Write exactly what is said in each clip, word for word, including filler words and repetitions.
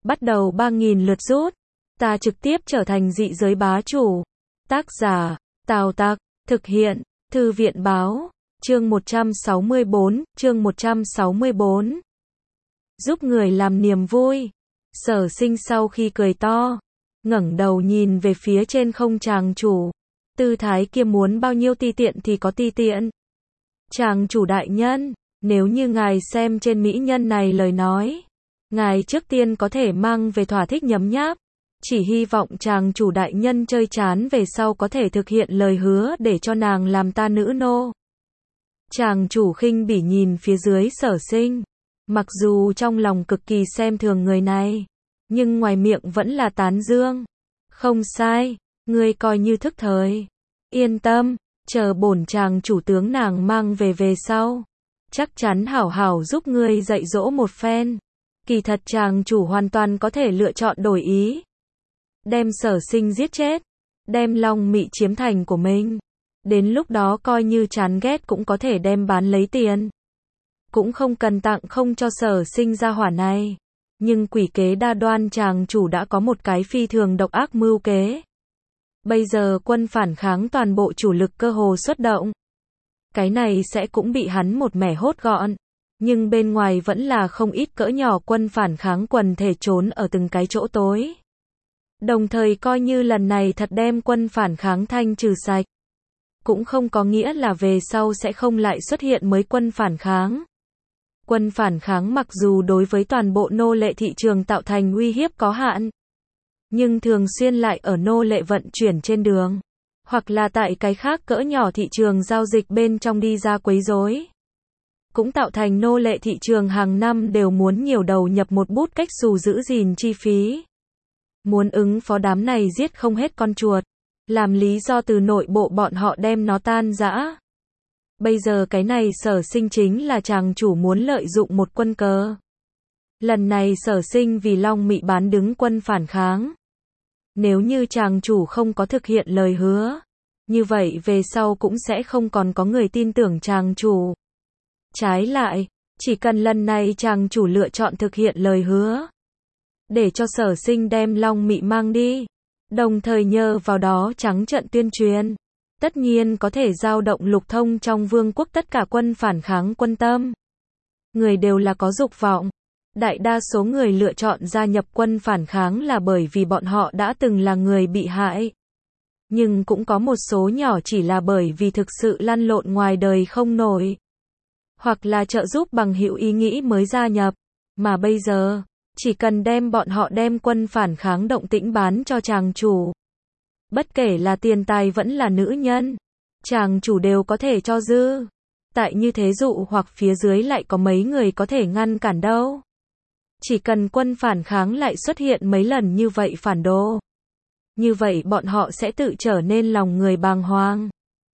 bắt đầu ba nghìn lượt rút. Ta trực tiếp trở thành dị giới bá chủ. Tác giả, Tào Tặc, thực hiện, Thư viện báo, chương một trăm sáu mươi bốn, chương một trăm sáu mươi bốn. Giúp người làm niềm vui. Sở Sinh sau khi cười to, ngẩng đầu nhìn về phía trên không chàng chủ. Tư thái kia muốn bao nhiêu ti tiện thì có ti tiện. Chàng chủ đại nhân, nếu như ngài xem trên mỹ nhân này lời nói, ngài trước tiên có thể mang về thỏa thích nhấm nháp. Chỉ hy vọng chàng chủ đại nhân chơi chán về sau có thể thực hiện lời hứa để cho nàng làm ta nữ nô. Chàng chủ khinh bỉ nhìn phía dưới Sở Sinh. Mặc dù trong lòng cực kỳ xem thường người này, nhưng ngoài miệng vẫn là tán dương. Không sai, ngươi coi như thức thời. Yên tâm, chờ bổn chàng chủ tướng nàng mang về về sau, chắc chắn hảo hảo giúp ngươi dạy dỗ một phen. Kỳ thật chàng chủ hoàn toàn có thể lựa chọn đổi ý. Đem Sở Sinh giết chết, đem Long Mị chiếm thành của mình. Đến lúc đó coi như chán ghét cũng có thể đem bán lấy tiền. Cũng không cần tặng không cho Sở Sinh ra hỏa này. Nhưng quỷ kế đa đoan chàng chủ đã có một cái phi thường độc ác mưu kế. Bây giờ quân phản kháng toàn bộ chủ lực cơ hồ xuất động. Cái này sẽ cũng bị hắn một mẻ hốt gọn. Nhưng bên ngoài vẫn là không ít cỡ nhỏ quân phản kháng quần thể trốn ở từng cái chỗ tối. Đồng thời coi như lần này thật đem quân phản kháng thanh trừ sạch. Cũng không có nghĩa là về sau sẽ không lại xuất hiện mới quân phản kháng. Quân phản kháng mặc dù đối với toàn bộ nô lệ thị trường tạo thành uy hiếp có hạn, nhưng thường xuyên lại ở nô lệ vận chuyển trên đường, hoặc là tại cái khác cỡ nhỏ thị trường giao dịch bên trong đi ra quấy rối. Cũng tạo thành nô lệ thị trường hàng năm đều muốn nhiều đầu nhập một bút cách xù giữ gìn chi phí. Muốn ứng phó đám này giết không hết con chuột, làm lý do từ nội bộ bọn họ đem nó tan rã. Bây giờ cái này Sở Sinh chính là chàng chủ muốn lợi dụng một quân cờ. Lần này Sở Sinh vì Long Mị bán đứng quân phản kháng. Nếu như chàng chủ không có thực hiện lời hứa, như vậy về sau cũng sẽ không còn có người tin tưởng chàng chủ. Trái lại, chỉ cần lần này chàng chủ lựa chọn thực hiện lời hứa, để cho Sở Sinh đem Long Mị mang đi, đồng thời nhờ vào đó trắng trận tuyên truyền, tất nhiên có thể giao động lục thông trong vương quốc tất cả quân phản kháng quân tâm. Người đều là có dục vọng. Đại đa số người lựa chọn gia nhập quân phản kháng là bởi vì bọn họ đã từng là người bị hại. Nhưng cũng có một số nhỏ chỉ là bởi vì thực sự lăn lộn ngoài đời không nổi. Hoặc là trợ giúp bằng hữu ý nghĩ mới gia nhập. Mà bây giờ, chỉ cần đem bọn họ đem quân phản kháng động tĩnh bán cho chàng chủ. Bất kể là tiền tài vẫn là nữ nhân, chàng chủ đều có thể cho dư. Tại như thế dụ hoặc phía dưới lại có mấy người có thể ngăn cản đâu. Chỉ cần quân phản kháng lại xuất hiện mấy lần như vậy phản đồ. Như vậy bọn họ sẽ tự trở nên lòng người bàng hoàng.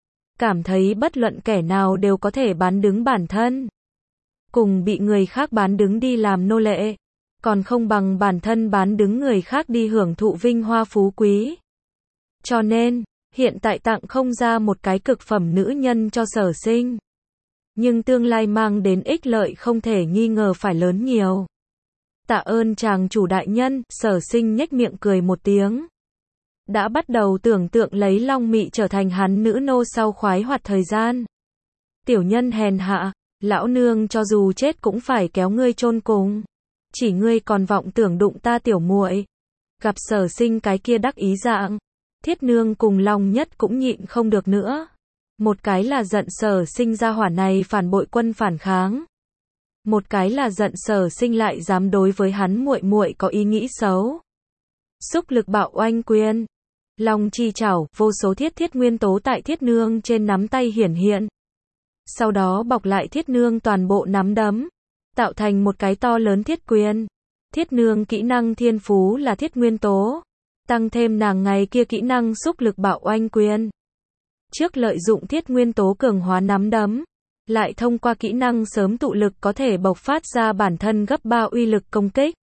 Cảm thấy bất luận kẻ nào đều có thể bán đứng bản thân. Cùng bị người khác bán đứng đi làm nô lệ. Còn không bằng bản thân bán đứng người khác đi hưởng thụ vinh hoa phú quý. Cho nên, hiện tại tặng không ra một cái cực phẩm nữ nhân cho Sở Sinh. Nhưng tương lai mang đến ích lợi không thể nghi ngờ phải lớn nhiều. Tạ ơn chàng chủ đại nhân, Sở Sinh nhếch miệng cười một tiếng. Đã bắt đầu tưởng tượng lấy Long Mị trở thành hắn nữ nô sau khoái hoạt thời gian. Tiểu nhân hèn hạ, lão nương cho dù chết cũng phải kéo ngươi chôn cùng. Chỉ ngươi còn vọng tưởng đụng ta tiểu muội. Gặp Sở Sinh cái kia đắc ý dạng, Thiết nương cùng Long Nhất cũng nhịn không được nữa. Một cái là giận Sở Sinh ra hỏa này phản bội quân phản kháng. Một cái là giận Sở Sinh lại dám đối với hắn muội muội có ý nghĩ xấu. Xúc lực bạo oanh quyền, Long chi chảo, vô số thiết thiết nguyên tố tại Thiết nương trên nắm tay hiển hiện. Sau đó bọc lại Thiết nương toàn bộ nắm đấm, tạo thành một cái to lớn thiết quyền. Thiết nương kỹ năng thiên phú là thiết nguyên tố, tăng thêm nàng ngày kia kỹ năng xúc lực bạo oanh quyền. Trước lợi dụng thiết nguyên tố cường hóa nắm đấm, lại thông qua kỹ năng sớm tụ lực có thể bộc phát ra bản thân gấp ba uy lực công kích.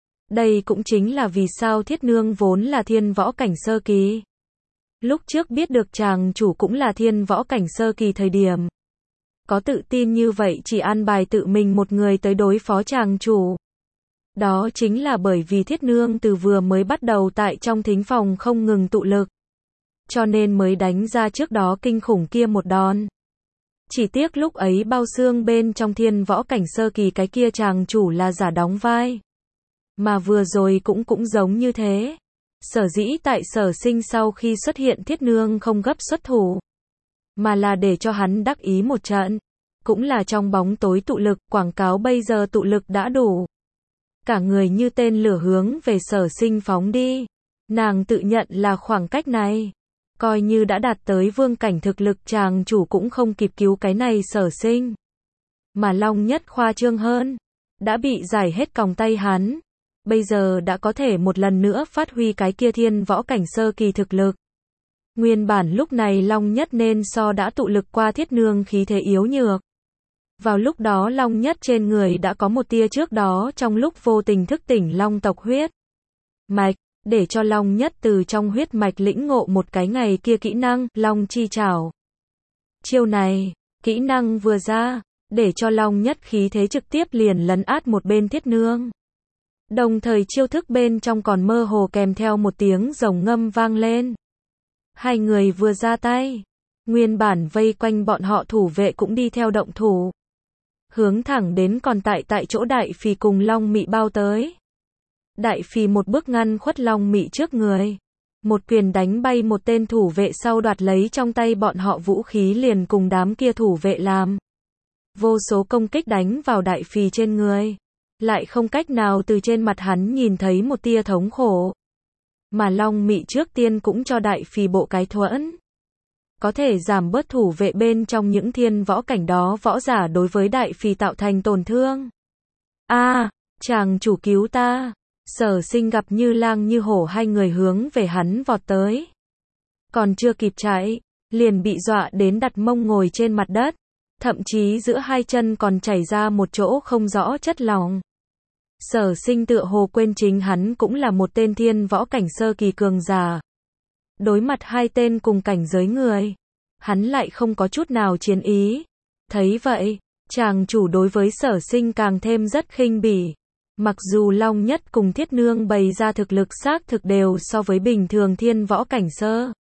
Đây cũng chính là vì sao Thiết nương vốn là thiên võ cảnh sơ kỳ. Lúc trước biết được chàng chủ cũng là thiên võ cảnh sơ kỳ thời điểm, có tự tin như vậy chỉ an bài tự mình một người tới đối phó chàng chủ. Đó chính là bởi vì Thiết Nương từ vừa mới bắt đầu tại trong thính phòng không ngừng tụ lực. Cho nên mới đánh ra trước đó kinh khủng kia một đòn. Chỉ tiếc lúc ấy bao xương bên trong thiên võ cảnh sơ kỳ cái kia chàng chủ là giả đóng vai. Mà vừa rồi cũng cũng giống như thế. Sở dĩ tại Sở Sinh sau khi xuất hiện Thiết Nương không gấp xuất thủ. Mà là để cho hắn đắc ý một trận. Cũng là trong bóng tối tụ lực, quảng cáo bây giờ tụ lực đã đủ. Cả người như tên lửa hướng về Sở Sinh phóng đi. Nàng tự nhận là khoảng cách này. Coi như đã đạt tới vương cảnh thực lực chàng chủ cũng không kịp cứu cái này Sở Sinh. Mà Long Nhất khoa trương hơn. Đã bị giải hết còng tay hắn. Bây giờ đã có thể một lần nữa phát huy cái kia thiên võ cảnh sơ kỳ thực lực. Nguyên bản lúc này Long Nhất nên so đã tụ lực qua Thiết Nương khí thế yếu nhược. Vào lúc đó Long Nhất trên người đã có một tia trước đó trong lúc vô tình thức tỉnh Long tộc huyết mạch, để cho Long Nhất từ trong huyết mạch lĩnh ngộ một cái ngày kia kỹ năng, Long chi trảo. Chiêu này, kỹ năng vừa ra, để cho Long Nhất khí thế trực tiếp liền lấn át một bên Thiết Nương. Đồng thời chiêu thức bên trong còn mơ hồ kèm theo một tiếng rồng ngâm vang lên. Hai người vừa ra tay, nguyên bản vây quanh bọn họ thủ vệ cũng đi theo động thủ. Hướng thẳng đến còn tại tại chỗ Đại Phì cùng Long Mị bao tới. Đại Phì một bước ngăn khuất Long Mị trước người. Một quyền đánh bay một tên thủ vệ sau đoạt lấy trong tay bọn họ vũ khí liền cùng đám kia thủ vệ làm. Vô số công kích đánh vào Đại Phì trên người. Lại không cách nào từ trên mặt hắn nhìn thấy một tia thống khổ. Mà Long Mị trước tiên cũng cho Đại Phì bộ cái thuẫn. Có thể giảm bớt thủ vệ bên trong những thiên võ cảnh đó võ giả đối với Đại Phì tạo thành tổn thương. A, à, chàng chủ cứu ta. Sở Sinh gặp như lang như hổ hai người hướng về hắn vọt tới. Còn chưa kịp chạy, liền bị dọa đến đặt mông ngồi trên mặt đất. Thậm chí giữa hai chân còn chảy ra một chỗ không rõ chất lỏng. Sở Sinh tựa hồ quên chính hắn cũng là một tên thiên võ cảnh sơ kỳ cường giả. Đối mặt hai tên cùng cảnh giới người, hắn lại không có chút nào chiến ý. Thấy vậy, chàng chủ đối với Sở Sinh càng thêm rất khinh bỉ. Mặc dù Long Nhất cùng Thiết Nương bày ra thực lực xác thực đều so với bình thường thiên võ cảnh sơ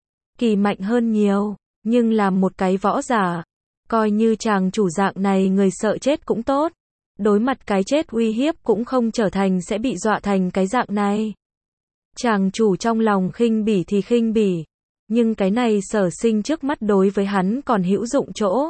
kỳ mạnh hơn nhiều, nhưng làm một cái võ giả, coi như chàng chủ dạng này người sợ chết cũng tốt. Đối mặt cái chết uy hiếp cũng không trở thành sẽ bị dọa thành cái dạng này. Chàng chủ trong lòng khinh bỉ thì khinh bỉ, nhưng cái này Sở Sinh trước mắt đối với hắn còn hữu dụng chỗ.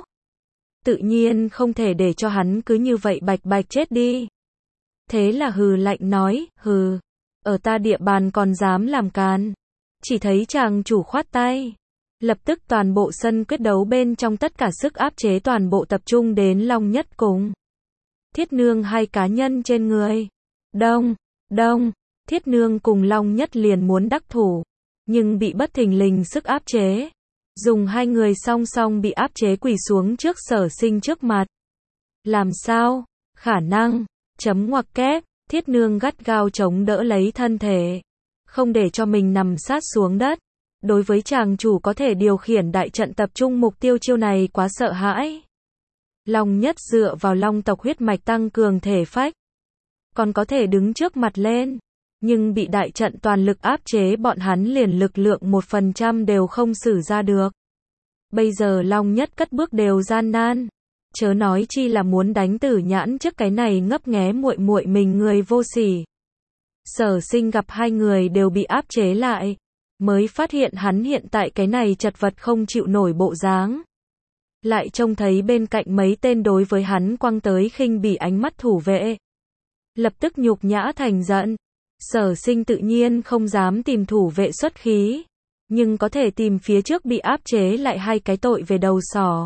Tự nhiên không thể để cho hắn cứ như vậy bạch bạch chết đi. Thế là hừ lạnh nói, hừ, ở ta địa bàn còn dám làm càn. Chỉ thấy chàng chủ khoát tay. Lập tức toàn bộ sân quyết đấu bên trong tất cả sức áp chế toàn bộ tập trung đến Long Nhất cùng Thiết Nương hai cá nhân trên người. Đông, đông, Thiết Nương cùng Long Nhất liền muốn đắc thủ, nhưng bị bất thình lình sức áp chế. Dùng hai người song song bị áp chế quỳ xuống trước Sở Sinh trước mặt. Làm sao? Khả năng. Chấm ngoặc kép, Thiết Nương gắt gao chống đỡ lấy thân thể. Không để cho mình nằm sát xuống đất. Đối với chàng chủ có thể điều khiển đại trận tập trung mục tiêu chiêu này quá sợ hãi. Long Nhất dựa vào Long tộc huyết mạch tăng cường thể phách. Còn có thể đứng trước mặt lên. Nhưng bị đại trận toàn lực áp chế bọn hắn liền lực lượng một phần trăm đều không sử ra được. Bây giờ Long Nhất cất bước đều gian nan. Chớ nói chi là muốn đánh Tử Nhãn trước cái này ngấp nghé muội muội mình người vô sỉ. Sở Sinh gặp hai người đều bị áp chế lại. Mới phát hiện hắn hiện tại cái này chật vật không chịu nổi bộ dáng. Lại trông thấy bên cạnh mấy tên đối với hắn quăng tới khinh bỉ ánh mắt thủ vệ. Lập tức nhục nhã thành giận. Sở Sinh tự nhiên không dám tìm thủ vệ xuất khí. Nhưng có thể tìm phía trước bị áp chế lại hai cái tội về đầu sỏ.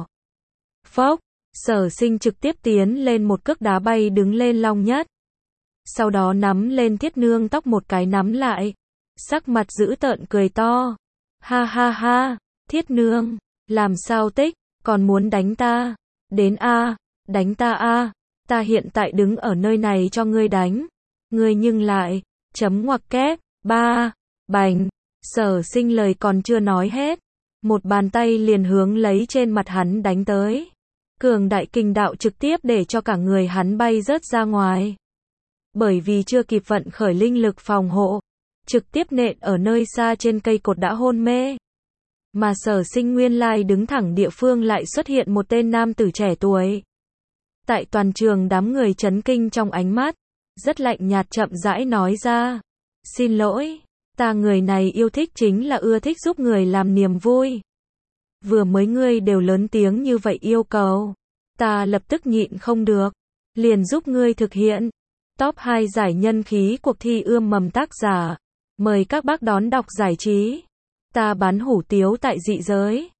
Phốc, Sở Sinh trực tiếp tiến lên một cước đá bay đứng lên Long Nhất. Sau đó nắm lên Thiết Nương tóc một cái nắm lại. Sắc mặt dữ tợn cười to. Ha ha ha, Thiết Nương, làm sao tích, còn muốn đánh ta? Đến a, đánh ta a, ta hiện tại đứng ở nơi này cho ngươi đánh. Ngươi nhưng lại, chấm ngoặc kép, ba, bành. Sở Sinh lời còn chưa nói hết. Một bàn tay liền hướng lấy trên mặt hắn đánh tới. Cường đại kình đạo trực tiếp để cho cả người hắn bay rớt ra ngoài. bởi vì chưa kịp vận khởi linh lực phòng hộ, trực tiếp nện ở nơi xa trên cây cột đã hôn mê. Mà Sở Sinh nguyên lai đứng thẳng địa phương lại xuất hiện một tên nam tử trẻ tuổi. Tại toàn trường đám người chấn kinh trong ánh mắt, rất lạnh nhạt chậm rãi nói ra, xin lỗi, ta người này yêu thích chính là ưa thích giúp người làm niềm vui. Vừa mới ngươi đều lớn tiếng như vậy yêu cầu, ta lập tức nhịn không được, liền giúp ngươi thực hiện. Top hai giải nhân khí cuộc thi ươm mầm tác giả, mời các bác đón đọc giải trí. Ta bán hủ tiếu tại dị giới.